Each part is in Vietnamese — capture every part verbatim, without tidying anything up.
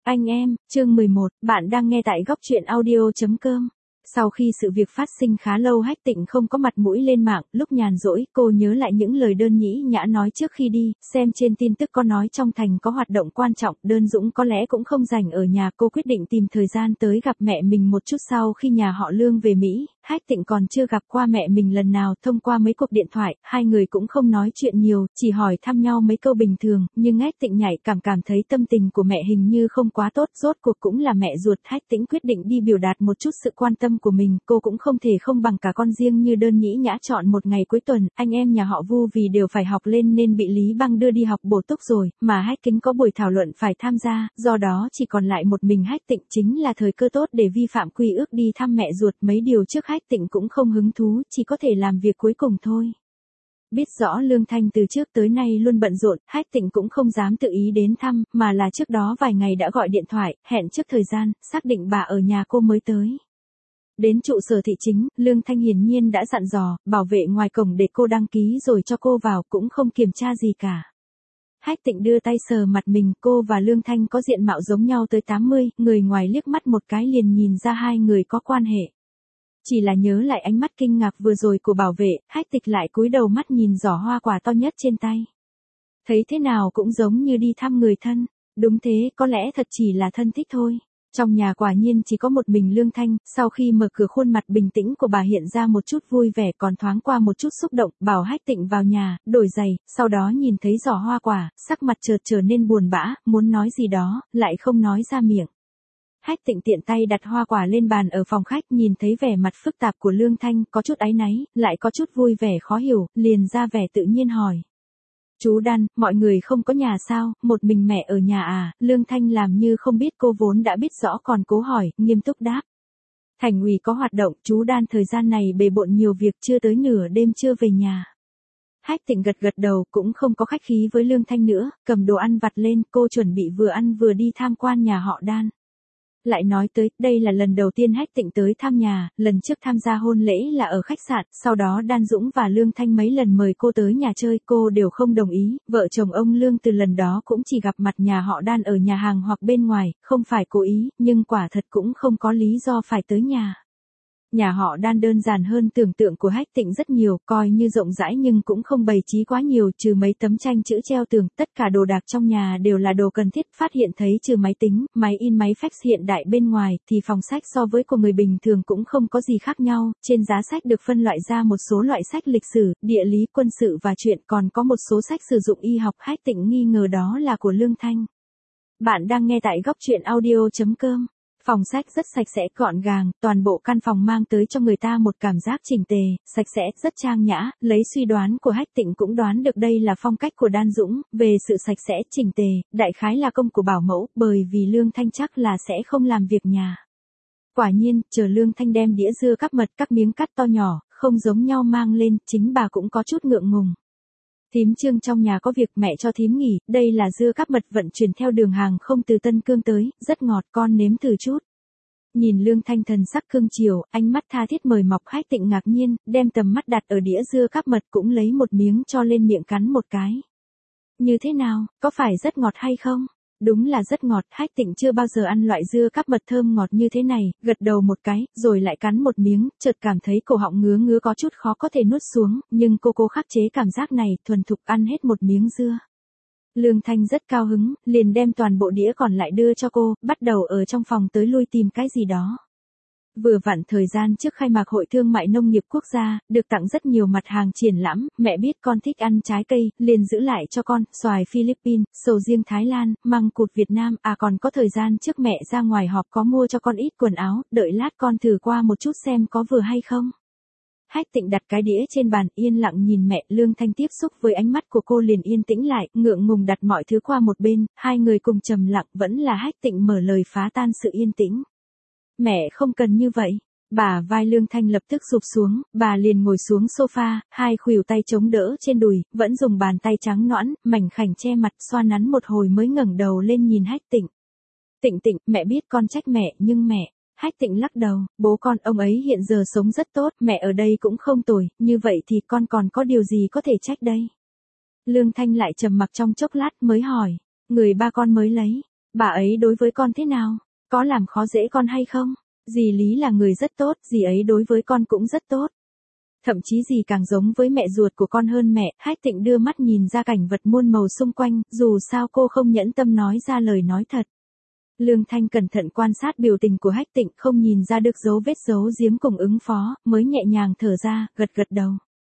Anh em, chương mười một, bạn đang nghe tại góc truyện audio chấm com. Sau khi sự việc phát sinh khá lâu Hách Tịnh không có mặt mũi lên mạng, lúc nhàn rỗi, cô nhớ lại những lời Đơn Nhĩ Nhã nói trước khi đi, xem trên tin tức có nói trong thành có hoạt động quan trọng, Đơn Dũng có lẽ cũng không rảnh ở nhà, cô quyết định tìm thời gian tới gặp mẹ mình một chút. Sau khi nhà họ Lương về Mỹ, Hách Tịnh còn chưa gặp qua mẹ mình lần nào, thông qua mấy cuộc điện thoại, hai người cũng không nói chuyện nhiều, chỉ hỏi thăm nhau mấy câu bình thường, nhưng Hách Tịnh nhạy cảm cảm thấy tâm tình của mẹ hình như không quá tốt, rốt cuộc cũng là mẹ ruột. Hách Tịnh quyết định đi biểu đạt một chút sự quan tâm của mình, cô cũng không thể không bằng cả con riêng như Đơn Nhĩ Nhã chọn một ngày cuối tuần, anh em nhà họ Vu vì đều phải học lên nên bị Lý Băng đưa đi học bổ túc rồi, mà Hách Kính có buổi thảo luận phải tham gia, do đó chỉ còn lại một mình Hách Tịnh, chính là thời cơ tốt để vi phạm quy ước đi thăm mẹ ruột. Mấy điều trước Hách Tịnh cũng không hứng thú, chỉ có thể làm việc cuối cùng thôi. Biết rõ Lương Thanh từ trước tới nay luôn bận rộn, Hách Tịnh cũng không dám tự ý đến thăm, mà là trước đó vài ngày đã gọi điện thoại, hẹn trước thời gian, xác định bà ở nhà cô mới tới. Đến trụ sở thị chính, Lương Thanh hiển nhiên đã dặn dò, bảo vệ ngoài cổng để cô đăng ký rồi cho cô vào, cũng không kiểm tra gì cả. Hách Tịnh đưa tay sờ mặt mình, cô và Lương Thanh có diện mạo giống nhau tới tám mươi, người ngoài liếc mắt một cái liền nhìn ra hai người có quan hệ. Chỉ là nhớ lại ánh mắt kinh ngạc vừa rồi của bảo vệ, Hách Tịnh lại cúi đầu mắt nhìn giỏ hoa quả to nhất trên tay. Thấy thế nào cũng giống như đi thăm người thân, đúng thế, có lẽ thật chỉ là thân thích thôi. Trong nhà quả nhiên chỉ có một mình Lương Thanh, sau khi mở cửa khuôn mặt bình tĩnh của bà hiện ra một chút vui vẻ còn thoáng qua một chút xúc động, bảo Hách Tịnh vào nhà, đổi giày, sau đó nhìn thấy giỏ hoa quả, sắc mặt chợt trở nên buồn bã, muốn nói gì đó, lại không nói ra miệng. Hách Tịnh tiện tay đặt hoa quả lên bàn ở phòng khách, nhìn thấy vẻ mặt phức tạp của Lương Thanh, có chút áy náy, lại có chút vui vẻ khó hiểu, liền ra vẻ tự nhiên hỏi. Chú Đan, mọi người không có nhà sao, một mình mẹ ở nhà à? Lương Thanh làm như không biết, cô vốn đã biết rõ còn cố hỏi, nghiêm túc đáp. Thành ủy có hoạt động, chú Đan thời gian này bề bộn nhiều việc, chưa tới nửa đêm chưa về nhà. Hách Tịnh gật gật đầu, cũng không có khách khí với Lương Thanh nữa, cầm đồ ăn vặt lên, cô chuẩn bị vừa ăn vừa đi tham quan nhà họ Đan. Lại nói tới, đây là lần đầu tiên Hách Tịnh tới thăm nhà, lần trước tham gia hôn lễ là ở khách sạn, sau đó Đan Dũng và Lương Thanh mấy lần mời cô tới nhà chơi, cô đều không đồng ý, vợ chồng ông Lương từ lần đó cũng chỉ gặp mặt nhà họ Đan ở nhà hàng hoặc bên ngoài, không phải cố ý, nhưng quả thật cũng không có lý do phải tới nhà. Nhà họ Đan đơn giản hơn tưởng tượng của Hách Tịnh rất nhiều, coi như rộng rãi nhưng cũng không bày trí quá nhiều, trừ mấy tấm tranh chữ treo tường, tất cả đồ đạc trong nhà đều là đồ cần thiết. Phát hiện thấy trừ máy tính, máy in, máy fax hiện đại bên ngoài, thì phòng sách so với của người bình thường cũng không có gì khác nhau. Trên giá sách được phân loại ra một số loại sách lịch sử, địa lý, quân sự và truyện, còn có một số sách sử dụng y học. Hách Tịnh nghi ngờ đó là của Lương Thanh. Bạn đang nghe tại góc truyện audio chấm com. Phòng sách rất sạch sẽ, gọn gàng, toàn bộ căn phòng mang tới cho người ta một cảm giác chỉnh tề, sạch sẽ, rất trang nhã, lấy suy đoán của Hách Tịnh cũng đoán được đây là phong cách của Đan Dũng, về sự sạch sẽ, chỉnh tề, đại khái là công của bảo mẫu, bởi vì Lương Thanh chắc là sẽ không làm việc nhà. Quả nhiên, chờ Lương Thanh đem đĩa dưa cắp mật các miếng cắt to nhỏ, không giống nhau mang lên, chính bà cũng có chút ngượng ngùng. Thím Trương trong nhà có việc, mẹ cho thím nghỉ, đây là dưa cắp mật vận chuyển theo đường hàng không từ Tân Cương tới, rất ngọt, con nếm thử chút. Nhìn Lương Thanh thần sắc cương chiều, ánh mắt tha thiết mời mọc. Hách Tịnh ngạc nhiên, đem tầm mắt đặt ở đĩa dưa cắp mật, cũng lấy một miếng cho lên miệng cắn một cái. Như thế nào, có phải rất ngọt hay không? Đúng là rất ngọt, Hách Tịnh chưa bao giờ ăn loại dưa cắp mật thơm ngọt như thế này, gật đầu một cái, rồi lại cắn một miếng, chợt cảm thấy cổ họng ngứa ngứa có chút khó có thể nuốt xuống, nhưng cô cố khắc chế cảm giác này, thuần thục ăn hết một miếng dưa. Lương Thanh rất cao hứng, liền đem toàn bộ đĩa còn lại đưa cho cô, bắt đầu ở trong phòng tới lui tìm cái gì đó. Vừa vặn thời gian trước khai mạc Hội Thương mại Nông nghiệp Quốc gia, được tặng rất nhiều mặt hàng triển lãm, mẹ biết con thích ăn trái cây, liền giữ lại cho con, xoài Philippines, sầu riêng Thái Lan, măng cụt Việt Nam, à còn có thời gian trước mẹ ra ngoài họp có mua cho con ít quần áo, đợi lát con thử qua một chút xem có vừa hay không. Hách Tịnh đặt cái đĩa trên bàn, yên lặng nhìn mẹ. Lương Thanh tiếp xúc với ánh mắt của cô liền yên tĩnh lại, ngượng ngùng đặt mọi thứ qua một bên, hai người cùng trầm lặng, vẫn là Hách Tịnh mở lời phá tan sự yên tĩnh. Mẹ không cần như vậy. Bả vai Lương Thanh lập tức sụp xuống, bà liền ngồi xuống sofa, hai khuỷu tay chống đỡ trên đùi, vẫn dùng bàn tay trắng nõn, mảnh khảnh che mặt, xoa nắn một hồi mới ngẩng đầu lên nhìn Hách Tịnh. Tịnh Tịnh, mẹ biết con trách mẹ, nhưng mẹ... Hách Tịnh lắc đầu, bố con ông ấy hiện giờ sống rất tốt, mẹ ở đây cũng không tồi, như vậy thì con còn có điều gì có thể trách đây? Lương Thanh lại trầm mặc trong chốc lát mới hỏi, người ba con mới lấy, Bà ấy đối với con thế nào? Có làm khó dễ con hay không? Dì Lý là người rất tốt, dì ấy đối với con cũng rất tốt. Thậm chí dì càng giống với mẹ ruột của con hơn mẹ. Hách Tịnh đưa mắt nhìn ra cảnh vật muôn màu xung quanh, dù sao cô không nhẫn tâm nói ra lời nói thật. Lương Thanh cẩn thận quan sát biểu tình của Hách Tịnh, không nhìn ra được dấu vết giấu giếm cùng ứng phó, mới nhẹ nhàng thở ra, gật gật đầu.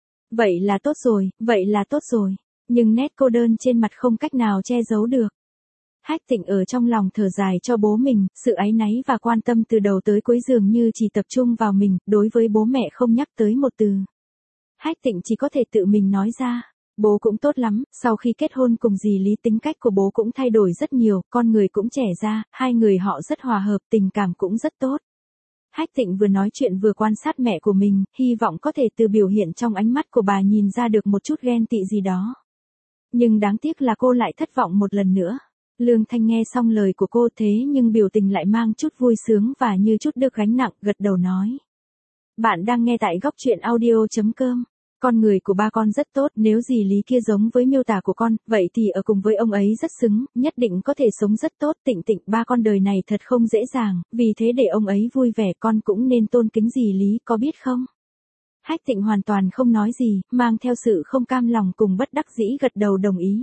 Vậy là tốt rồi, vậy là tốt rồi. Nhưng nét cô đơn trên mặt không cách nào che giấu được. Hách Tịnh ở trong lòng thở dài cho bố mình, sự áy náy và quan tâm từ đầu tới cuối dường như chỉ tập trung vào mình, đối với bố mẹ không nhắc tới một từ. Hách Tịnh chỉ có thể tự mình nói ra. Bố cũng tốt lắm, sau khi kết hôn cùng dì Lý tính cách của bố cũng thay đổi rất nhiều, con người cũng trẻ ra, hai người họ rất hòa hợp, tình cảm cũng rất tốt. Hách Tịnh vừa nói chuyện vừa quan sát mẹ của mình, hy vọng có thể từ biểu hiện trong ánh mắt của bà nhìn ra được một chút ghen tị gì đó. Nhưng đáng tiếc là cô lại thất vọng một lần nữa. Lương Thanh nghe xong lời của cô thế nhưng biểu tình lại mang chút vui sướng và như chút được gánh nặng, gật đầu nói. Bạn đang nghe tại góc truyện audio chấm com. Con người của ba con rất tốt, nếu dì Lý kia giống với miêu tả của con, vậy thì ở cùng với ông ấy rất xứng, nhất định có thể sống rất tốt. Tịnh Tịnh, ba con đời này thật không dễ dàng, vì thế để ông ấy vui vẻ con cũng nên tôn kính dì Lý, có biết không? Hách Tịnh hoàn toàn không nói gì, mang theo sự không cam lòng cùng bất đắc dĩ gật đầu đồng ý.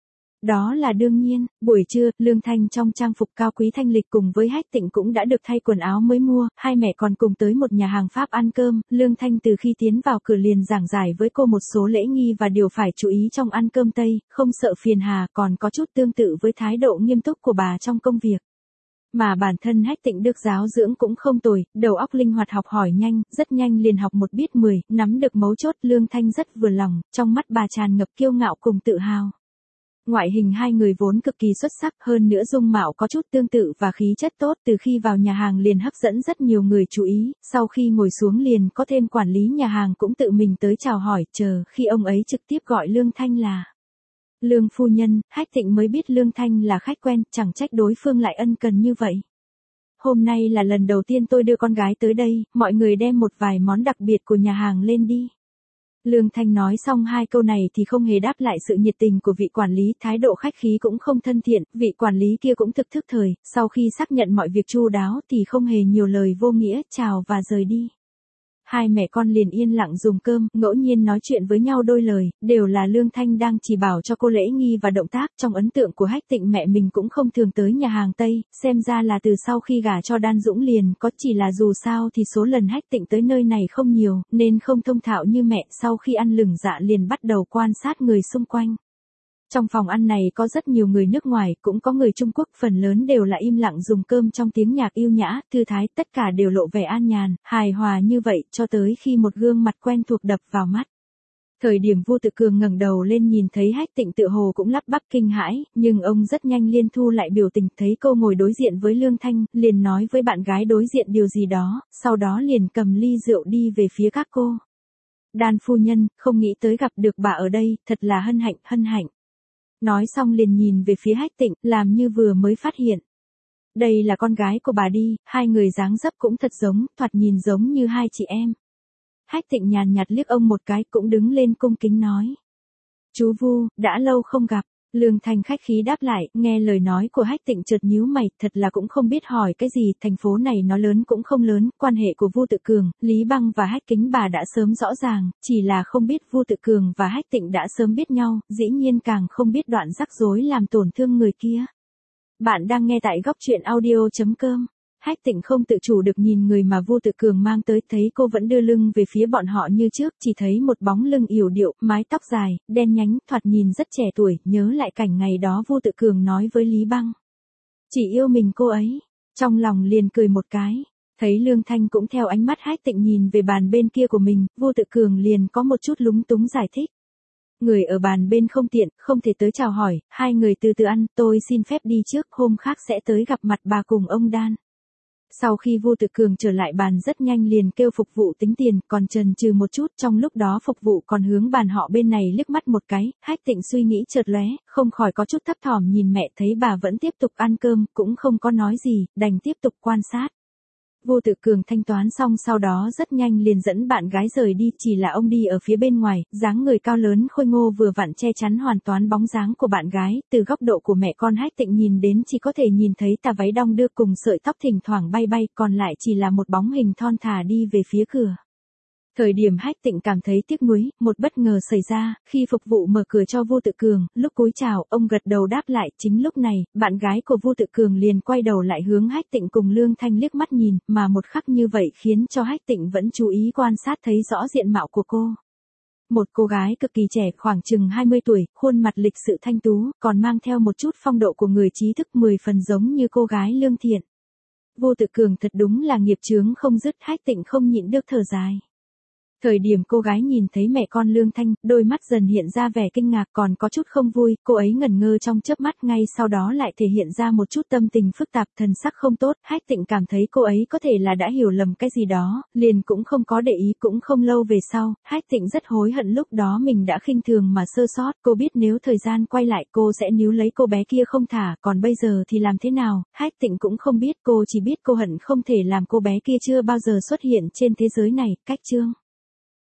Đó là đương nhiên. Buổi trưa, Lương Thanh trong trang phục cao quý thanh lịch cùng với Hách Tịnh cũng đã được thay quần áo mới mua, hai mẹ còn cùng tới một nhà hàng Pháp ăn cơm. Lương Thanh từ khi tiến vào cửa liền giảng giải với cô một số lễ nghi và điều phải chú ý trong ăn cơm Tây, không sợ phiền hà, còn có chút tương tự với thái độ nghiêm túc của bà trong công việc. Mà bản thân Hách Tịnh được giáo dưỡng cũng không tồi, đầu óc linh hoạt, học hỏi nhanh, rất nhanh liền học một biết mười, nắm được mấu chốt. Lương Thanh rất vừa lòng, trong mắt bà tràn ngập kiêu ngạo cùng tự hào. Ngoại hình hai người vốn cực kỳ xuất sắc, hơn nữa dung mạo có chút tương tự và khí chất tốt, từ khi vào nhà hàng liền hấp dẫn rất nhiều người chú ý, sau khi ngồi xuống liền có thêm quản lý nhà hàng cũng tự mình tới chào hỏi, chờ khi ông ấy trực tiếp gọi Lương Thanh là Lương phu nhân. Hách Tịnh mới biết Lương Thanh là khách quen, chẳng trách đối phương lại ân cần như vậy. Hôm nay là lần đầu tiên tôi đưa con gái tới đây, mọi người đem một vài món đặc biệt của nhà hàng lên đi. Lương Thanh nói xong hai câu này thì không hề đáp lại sự nhiệt tình của vị quản lý, thái độ khách khí cũng không thân thiện, vị quản lý kia cũng thực thức thời, sau khi xác nhận mọi việc chu đáo thì không hề nhiều lời vô nghĩa, chào và rời đi. Hai mẹ con liền yên lặng dùng cơm, ngẫu nhiên nói chuyện với nhau đôi lời, đều là Lương Thanh đang chỉ bảo cho cô lễ nghi và động tác. Trong ấn tượng của Hách Tịnh mẹ mình cũng không thường tới nhà hàng Tây, xem ra là từ sau khi gả cho Đan Dũng liền có, chỉ là dù sao thì số lần Hách Tịnh tới nơi này không nhiều, nên không thông thạo như mẹ. Sau khi ăn lửng dạ liền bắt đầu quan sát người xung quanh. Trong phòng ăn này có rất nhiều người nước ngoài, cũng có người Trung Quốc, phần lớn đều là im lặng dùng cơm trong tiếng nhạc yêu nhã, thư thái, tất cả đều lộ vẻ an nhàn, hài hòa như vậy, cho tới khi một gương mặt quen thuộc đập vào mắt. Thời điểm Vu Tự Cường ngẩng đầu lên nhìn thấy Hách Tịnh tựa hồ cũng lắp bắp kinh hãi, nhưng ông rất nhanh liên thu lại biểu tình, thấy cô ngồi đối diện với Lương Thanh, liền nói với bạn gái đối diện điều gì đó, sau đó liền cầm ly rượu đi về phía các cô. Đan phu nhân, không nghĩ tới gặp được bà ở đây, thật là hân hạnh, hân hạnh. Nói xong liền nhìn về phía Hách Tịnh, làm như vừa mới phát hiện. Đây là con gái của bà đi, hai người dáng dấp cũng thật giống, thoạt nhìn giống như hai chị em. Hách Tịnh nhàn nhạt liếc ông một cái, cũng đứng lên cung kính nói. Chú Vu, đã lâu không gặp. Lương Thanh khách khí đáp lại, nghe lời nói của Hách Tịnh chợt nhíu mày, thật là cũng không biết hỏi cái gì, thành phố này nó lớn cũng không lớn, quan hệ của Vu Tự Cường, Lý Băng và Hách Kính bà đã sớm rõ ràng, chỉ là không biết Vu Tự Cường và Hách Tịnh đã sớm biết nhau, dĩ nhiên càng không biết đoạn rắc rối làm tổn thương người kia. Bạn đang nghe tại góc truyện audio chấm com. Hách Tịnh không tự chủ được nhìn người mà Vu Tự Cường mang tới, thấy cô vẫn đưa lưng về phía bọn họ như trước, chỉ thấy một bóng lưng yểu điệu, mái tóc dài, đen nhánh, thoạt nhìn rất trẻ tuổi, nhớ lại cảnh ngày đó Vu Tự Cường nói với Lý Băng. Chỉ yêu mình cô ấy, trong lòng liền cười một cái, thấy Lương Thanh cũng theo ánh mắt Hách Tịnh nhìn về bàn bên kia của mình, Vu Tự Cường liền có một chút lúng túng giải thích. Người ở bàn bên không tiện, không thể tới chào hỏi, hai người từ từ ăn, tôi xin phép đi trước, hôm khác sẽ tới gặp mặt bà cùng ông Đan. Sau khi Vu Tự Cường trở lại bàn rất nhanh liền kêu phục vụ tính tiền, còn chần chừ một chút, trong lúc đó phục vụ còn hướng bàn họ bên này liếc mắt một cái, Hách Tịnh suy nghĩ chợt lóe, không khỏi có chút thấp thỏm nhìn mẹ, thấy bà vẫn tiếp tục ăn cơm, cũng không có nói gì, đành tiếp tục quan sát. Vô Tự Cường thanh toán xong sau đó rất nhanh liền dẫn bạn gái rời đi, chỉ là ông đi ở phía bên ngoài, dáng người cao lớn khôi ngô vừa vặn che chắn hoàn toàn bóng dáng của bạn gái, từ góc độ của mẹ con Hách Tịnh nhìn đến chỉ có thể nhìn thấy tà váy đong đưa cùng sợi tóc thỉnh thoảng bay bay, còn lại chỉ là một bóng hình thon thả đi về phía cửa. Thời điểm Hách Tịnh cảm thấy tiếc nuối, một bất ngờ xảy ra, khi phục vụ mở cửa cho Vô Tự Cường, lúc cúi chào, ông gật đầu đáp lại, chính lúc này, bạn gái của Vô Tự Cường liền quay đầu lại hướng Hách Tịnh cùng Lương Thanh liếc mắt nhìn, mà một khắc như vậy khiến cho Hách Tịnh vẫn chú ý quan sát thấy rõ diện mạo của cô. Một cô gái cực kỳ trẻ khoảng chừng hai mươi tuổi, khuôn mặt lịch sự thanh tú, còn mang theo một chút phong độ của người trí thức mười phần giống như cô gái Lương Thiện. Vô Tự Cường thật đúng là nghiệp chướng không dứt, Hách Tịnh không nhịn được thở dài. Thời điểm cô gái nhìn thấy mẹ con Lương Thanh, đôi mắt dần hiện ra vẻ kinh ngạc còn có chút không vui, cô ấy ngẩn ngơ trong chớp mắt ngay sau đó lại thể hiện ra một chút tâm tình phức tạp thần sắc không tốt, Hách Tịnh cảm thấy cô ấy có thể là đã hiểu lầm cái gì đó, liền cũng không có để ý cũng không lâu về sau, Hách Tịnh rất hối hận lúc đó mình đã khinh thường mà sơ sót, cô biết nếu thời gian quay lại cô sẽ níu lấy cô bé kia không thả, còn bây giờ thì làm thế nào, Hách Tịnh cũng không biết, cô chỉ biết cô hận không thể làm cô bé kia chưa bao giờ xuất hiện trên thế giới này, cách chương.